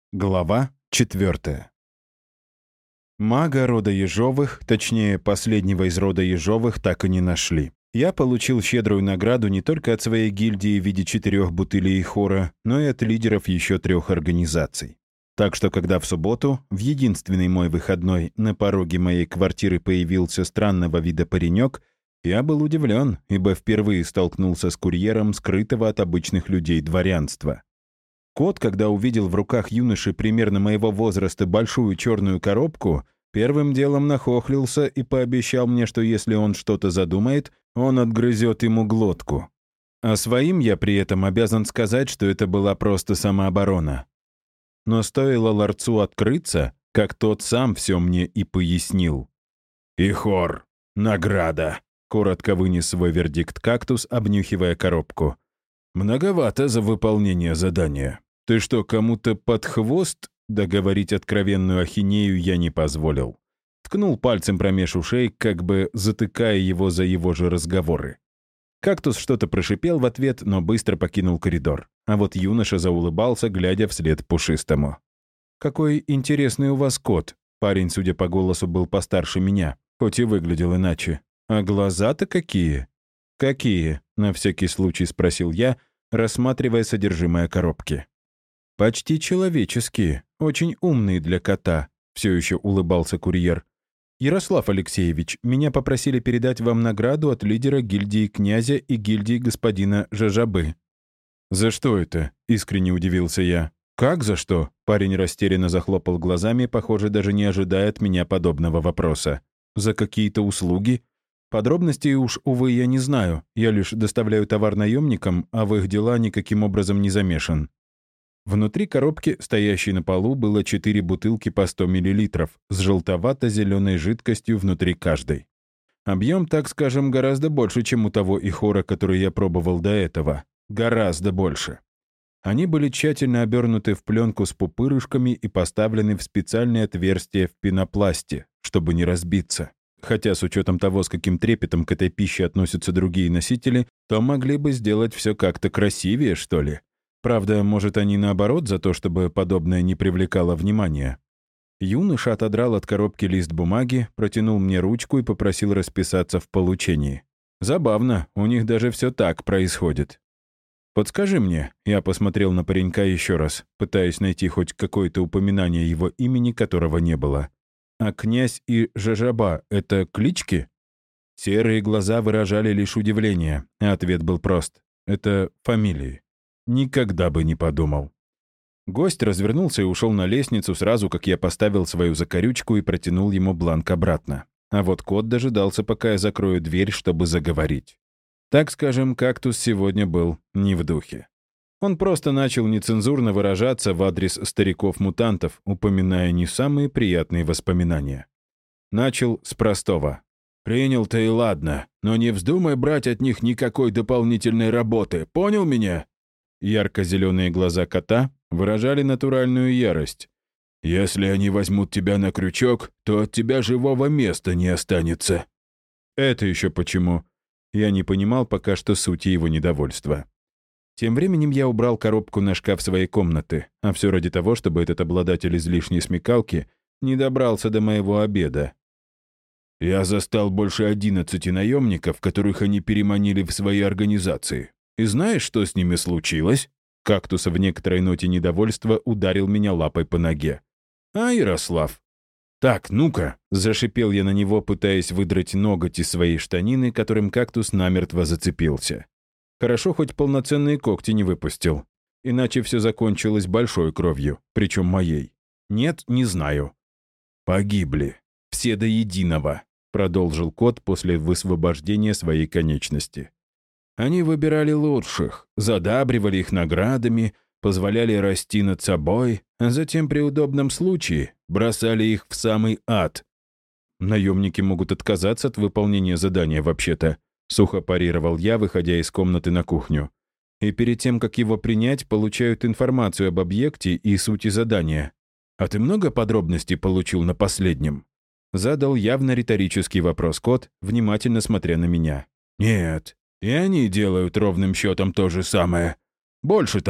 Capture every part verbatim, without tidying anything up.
Глава четвертая. Мага рода Ежовых, точнее, последнего из рода Ежовых, так и не нашли. Я получил щедрую награду не только от своей гильдии в виде четырех бутылей хора, но и от лидеров еще трех организаций. Так что, когда в субботу, в единственный мой выходной, на пороге моей квартиры появился странного вида паренек, я был удивлен, ибо впервые столкнулся с курьером скрытого от обычных людей дворянства. Кот, когда увидел в руках юноши примерно моего возраста большую черную коробку, первым делом нахохлился и пообещал мне, что если он что-то задумает, он отгрызет ему глотку. А своим я при этом обязан сказать, что это была просто самооборона. Но стоило ларцу открыться, как тот сам все мне и пояснил. «Ихор, награда», — коротко вынес свой вердикт кактус, обнюхивая коробку. «Многовато за выполнение задания. Ты что, кому-то под хвост?» Договорить откровенную ахинею я не позволил. Ткнул пальцем промеж ушей, как бы затыкая его за его же разговоры. Кактус что-то прошипел в ответ, но быстро покинул коридор. А вот юноша заулыбался, глядя вслед пушистому. «Какой интересный у вас кот!» Парень, судя по голосу, был постарше меня, хоть и выглядел иначе. «А глаза-то какие?» «Какие?» — на всякий случай спросил я, рассматривая содержимое коробки. «Почти человеческие, очень умные для кота», — все еще улыбался курьер. «Ярослав Алексеевич, меня попросили передать вам награду от лидера гильдии князя и гильдии господина Жажабы». «За что это?» — искренне удивился я. «Как за что?» — парень растерянно захлопал глазами, похоже, даже не ожидая от меня подобного вопроса. «За какие-то услуги?» Подробностей уж, увы, я не знаю. Я лишь доставляю товар наемникам, а в их дела никаким образом не замешан. Внутри коробки, стоящей на полу, было четыре бутылки по сто миллилитров с желтовато-зеленой жидкостью внутри каждой. Объем, так скажем, гораздо больше, чем у того ихора, который я пробовал до этого. Гораздо больше. Они были тщательно обернуты в пленку с пупырышками и поставлены в специальные отверстия в пенопласте, чтобы не разбиться. Хотя с учетом того, с каким трепетом к этой пище относятся другие носители, то могли бы сделать все как-то красивее, что ли. Правда, может, они наоборот за то, чтобы подобное не привлекало внимания. Юноша отодрал от коробки лист бумаги, протянул мне ручку и попросил расписаться в получении. Забавно, у них даже все так происходит. «Подскажи мне», — я посмотрел на паренька еще раз, пытаясь найти хоть какое-то упоминание его имени, которого не было. «А князь и Жажаба — это клички?» Серые глаза выражали лишь удивление, а ответ был прост. «Это фамилии». Никогда бы не подумал. Гость развернулся и ушел на лестницу сразу, как я поставил свою закорючку и протянул ему бланк обратно. А вот кот дожидался, пока я закрою дверь, чтобы заговорить. Так скажем, кактус сегодня был не в духе. Он просто начал нецензурно выражаться в адрес стариков-мутантов, упоминая не самые приятные воспоминания. Начал с простого. «Принял-то и ладно, но не вздумай брать от них никакой дополнительной работы, понял меня?» Ярко-зеленые глаза кота выражали натуральную ярость. «Если они возьмут тебя на крючок, то от тебя живого места не останется». «Это еще почему?» Я не понимал пока что сути его недовольства. Тем временем я убрал коробку на шкаф своей комнаты, а все ради того, чтобы этот обладатель излишней смекалки не добрался до моего обеда. «Я застал больше одиннадцати наемников, которых они переманили в свои организации. И знаешь, что с ними случилось?» Кактус в некоторой ноте недовольства ударил меня лапой по ноге. «А, Ярослав?» «Так, ну-ка!» — зашипел я на него, пытаясь выдрать ноготь из своей штанины, которым кактус намертво зацепился. Хорошо, хоть полноценные когти не выпустил. Иначе все закончилось большой кровью, причем моей. Нет, не знаю. «Погибли. Все до единого», — продолжил кот после высвобождения своей конечности. «Они выбирали лучших, задабривали их наградами, позволяли расти над собой, а затем при удобном случае бросали их в самый ад. Наемники могут отказаться от выполнения задания вообще-то», — сухо парировал я, выходя из комнаты на кухню. «И перед тем, как его принять, получают информацию об объекте и сути задания. А ты много подробностей получил на последнем?» Задал явно риторический вопрос кот, внимательно смотря на меня. «Нет, и они делают ровным счетом то же самое. Больше того,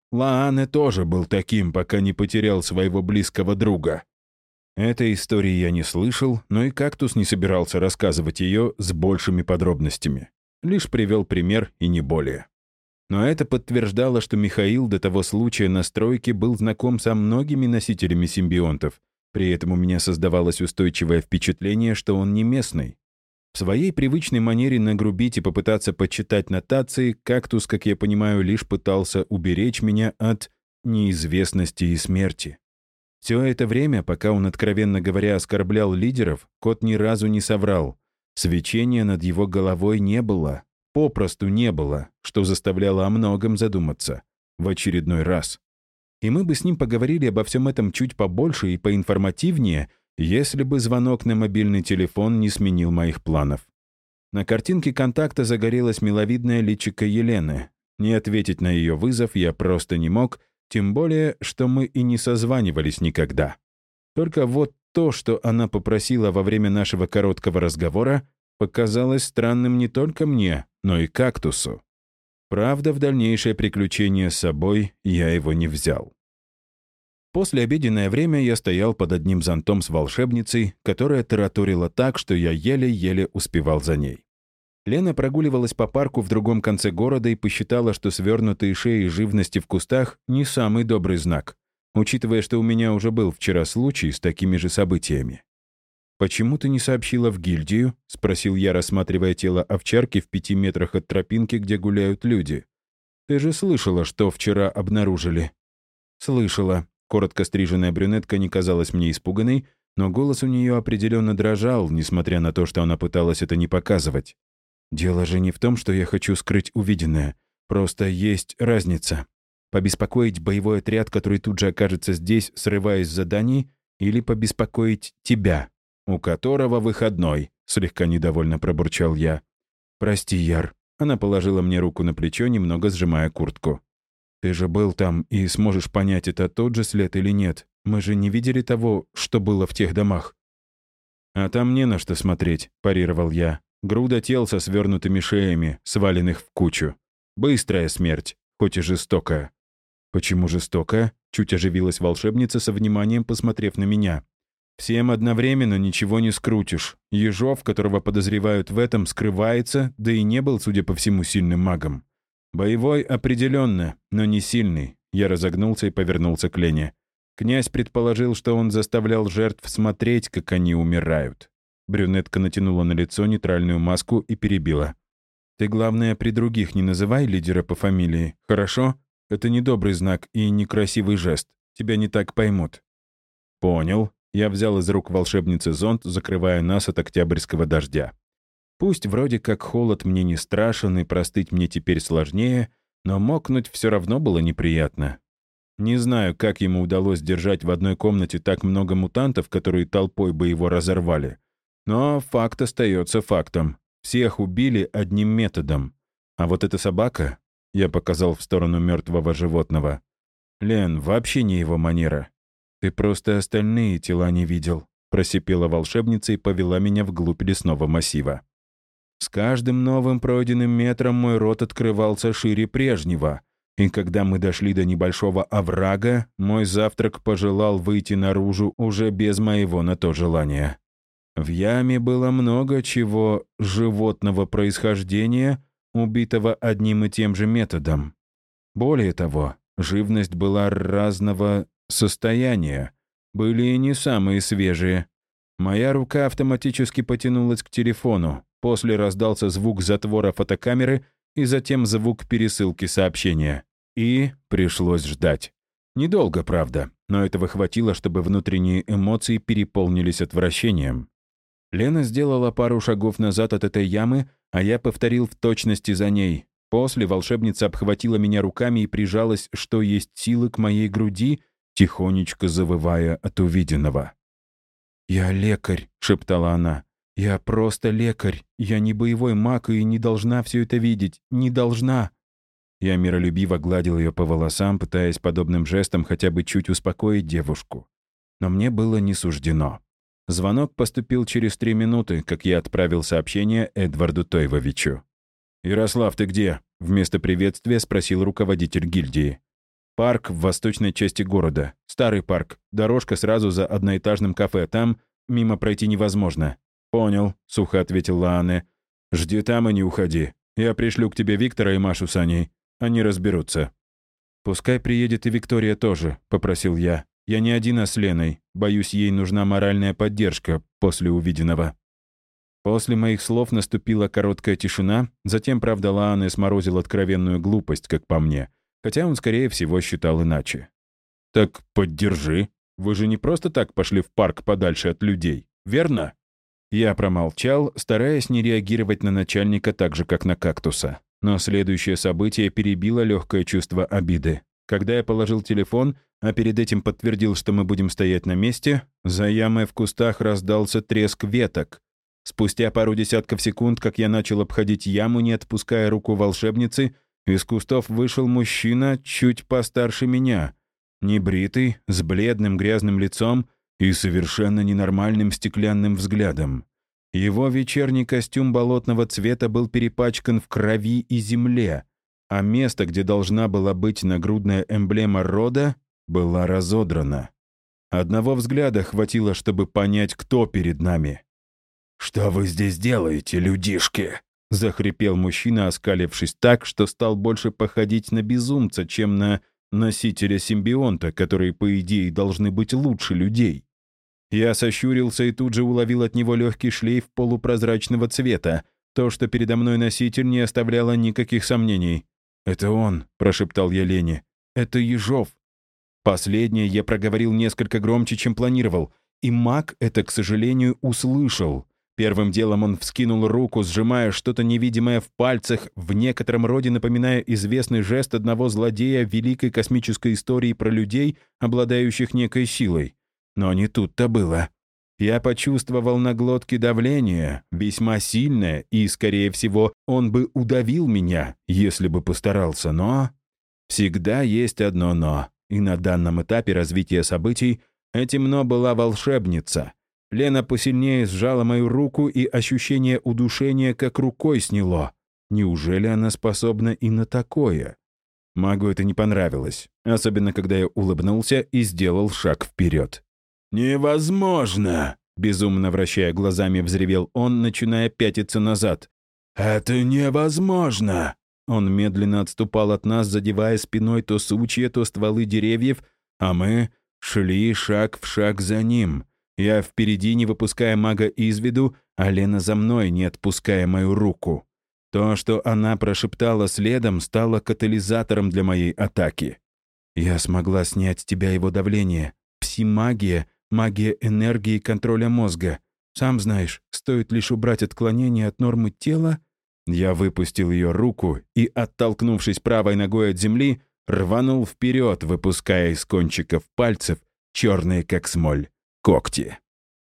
Лаане тоже был таким, пока не потерял своего близкого друга. Этой истории я не слышал, но и «Кактус» не собирался рассказывать ее с большими подробностями. Лишь привел пример и не более. Но это подтверждало, что Михаил до того случая на стройке был знаком со многими носителями симбионтов. При этом у меня создавалось устойчивое впечатление, что он не местный. В своей привычной манере нагрубить и попытаться почитать нотации, «Кактус», как я понимаю, лишь пытался уберечь меня от неизвестности и смерти. Все это время, пока он, откровенно говоря, оскорблял лидеров, кот ни разу не соврал. Свечения над его головой не было. Попросту не было, что заставляло о многом задуматься. В очередной раз. И мы бы с ним поговорили обо всем этом чуть побольше и поинформативнее, если бы звонок на мобильный телефон не сменил моих планов. На картинке контакта загорелась миловидная личико Елены. Не ответить на ее вызов я просто не мог, тем более, что мы и не созванивались никогда. Только вот то, что она попросила во время нашего короткого разговора, показалось странным не только мне, но и «Кактусу». Правда, в дальнейшее приключение с собой я его не взял. После обеденное время я стоял под одним зонтом с волшебницей, которая тараторила так, что я еле-еле успевал за ней. Лена прогуливалась по парку в другом конце города и посчитала, что свернутые шеи живности в кустах — не самый добрый знак, учитывая, что у меня уже был вчера случай с такими же событиями. «Почему ты не сообщила в гильдию?» — спросил я, рассматривая тело овчарки в пяти метрах от тропинки, где гуляют люди. «Ты же слышала, что вчера обнаружили?» «Слышала». Коротко стриженная брюнетка не казалась мне испуганной, но голос у нее определенно дрожал, несмотря на то, что она пыталась это не показывать. «Дело же не в том, что я хочу скрыть увиденное. Просто есть разница. Побеспокоить боевой отряд, который тут же окажется здесь, срываясь с заданий, или побеспокоить тебя, у которого выходной», — слегка недовольно пробурчал я. «Прости, Яр». Она положила мне руку на плечо, немного сжимая куртку. «Ты же был там и сможешь понять, это тот же след или нет. Мы же не видели того, что было в тех домах». «А там не на что смотреть», — парировал я. «Груда тел со свернутыми шеями, сваленных в кучу. Быстрая смерть, хоть и жестокая». «Почему жестокая?» — чуть оживилась волшебница со вниманием, посмотрев на меня. «Всем одновременно ничего не скрутишь. Ежов, которого подозревают в этом, скрывается, да и не был, судя по всему, сильным магом. Боевой определенно, но не сильный». Я разогнулся и повернулся к Лене. Князь предположил, что он заставлял жертв смотреть, как они умирают. Брюнетка натянула на лицо нейтральную маску и перебила. «Ты, главное, при других не называй лидера по фамилии, хорошо? Это недобрый знак и некрасивый жест. Тебя не так поймут». «Понял». Я взял из рук волшебницы зонт, закрывая нас от октябрьского дождя. Пусть вроде как холод мне не страшен и простыть мне теперь сложнее, но мокнуть все равно было неприятно. Не знаю, как ему удалось держать в одной комнате так много мутантов, которые толпой бы его разорвали. Но факт остается фактом. Всех убили одним методом. А вот эта собака, я показал в сторону мертвого животного. Лен, вообще не его манера. Ты просто остальные тела не видел, просипела волшебница и повела меня вглубь лесного массива. С каждым новым пройденным метром мой рот открывался шире прежнего, и когда мы дошли до небольшого оврага, мой завтрак пожелал выйти наружу уже без моего на то желания. В яме было много чего животного происхождения, убитого одним и тем же методом. Более того, живность была разного состояния, были и не самые свежие. Моя рука автоматически потянулась к телефону, после раздался звук затвора фотокамеры и затем звук пересылки сообщения. И пришлось ждать. Недолго, правда, но этого хватило, чтобы внутренние эмоции переполнились отвращением. Лена сделала пару шагов назад от этой ямы, а я повторил в точности за ней. После волшебница обхватила меня руками и прижалась, что есть силы, к моей груди, тихонечко завывая от увиденного. «Я лекарь», — шептала она. «Я просто лекарь. Я не боевой маг и не должна все это видеть. Не должна». Я миролюбиво гладил ее по волосам, пытаясь подобным жестом хотя бы чуть успокоить девушку. Но мне было не суждено. Звонок поступил через три минуты, как я отправил сообщение Эдварду Тойвовичу. «Ярослав, ты где?» — вместо приветствия спросил руководитель гильдии. Парк в восточной части города. Старый парк. Дорожка сразу за одноэтажным кафе. Там мимо пройти невозможно». «Понял», — сухо ответил Лаане. «Жди там и не уходи. Я пришлю к тебе Виктора и Машу с Аней. Они разберутся». «Пускай приедет и Виктория тоже», — попросил я. «Я не один, а с Леной. Боюсь, ей нужна моральная поддержка после увиденного». После моих слов наступила короткая тишина, затем, правда, Лаане сморозил откровенную глупость, как по мне, хотя он, скорее всего, считал иначе. «Так поддержи. Вы же не просто так пошли в парк подальше от людей, верно?» Я промолчал, стараясь не реагировать на начальника так же, как на кактуса. Но следующее событие перебило легкое чувство обиды. Когда я положил телефон, а перед этим подтвердил, что мы будем стоять на месте, за ямой в кустах раздался треск веток. Спустя пару десятков секунд, как я начал обходить яму, не отпуская руку волшебницы, из кустов вышел мужчина чуть постарше меня. Небритый, с бледным грязным лицом и совершенно ненормальным стеклянным взглядом. Его вечерний костюм болотного цвета был перепачкан в крови и земле, а место, где должна была быть нагрудная эмблема рода, была разодрана. Одного взгляда хватило, чтобы понять, кто перед нами. «Что вы здесь делаете, людишки?» — захрипел мужчина, оскалившись так, что стал больше походить на безумца, чем на носителя симбионта, которые, по идее, должны быть лучше людей. Я сощурился и тут же уловил от него легкий шлейф полупрозрачного цвета. То, что передо мной носитель, не оставляло никаких сомнений. «Это он», — прошептал я Лене. «Это Ежов». Последнее я проговорил несколько громче, чем планировал, и маг это, к сожалению, услышал. Первым делом он вскинул руку, сжимая что-то невидимое в пальцах, в некотором роде напоминая известный жест одного злодея великой космической истории про людей, обладающих некой силой. Но не тут-то было. Я почувствовал на глотке давление, весьма сильное, и, скорее всего, он бы удавил меня, если бы постарался, но... Всегда есть одно «но», и на данном этапе развития событий этим «но» была волшебница. Лена посильнее сжала мою руку, и ощущение удушения как рукой сняло. Неужели она способна и на такое? Магу это не понравилось, особенно когда я улыбнулся и сделал шаг вперед. «Невозможно!» — безумно вращая глазами, взревел он, начиная пятиться назад. «Это невозможно!» Он медленно отступал от нас, задевая спиной то сучья, то стволы деревьев, а мы шли шаг в шаг за ним. Я впереди, не выпуская мага из виду, а Лена за мной, не отпуская мою руку. То, что она прошептала следом, стало катализатором для моей атаки. «Я смогла снять с тебя его давление. Пси-магия, магия энергии и контроля мозга. Сам знаешь, стоит лишь убрать отклонение от нормы тела...» Я выпустил ее руку и, оттолкнувшись правой ногой от земли, рванул вперед, выпуская из кончиков пальцев черные, как смоль, когти.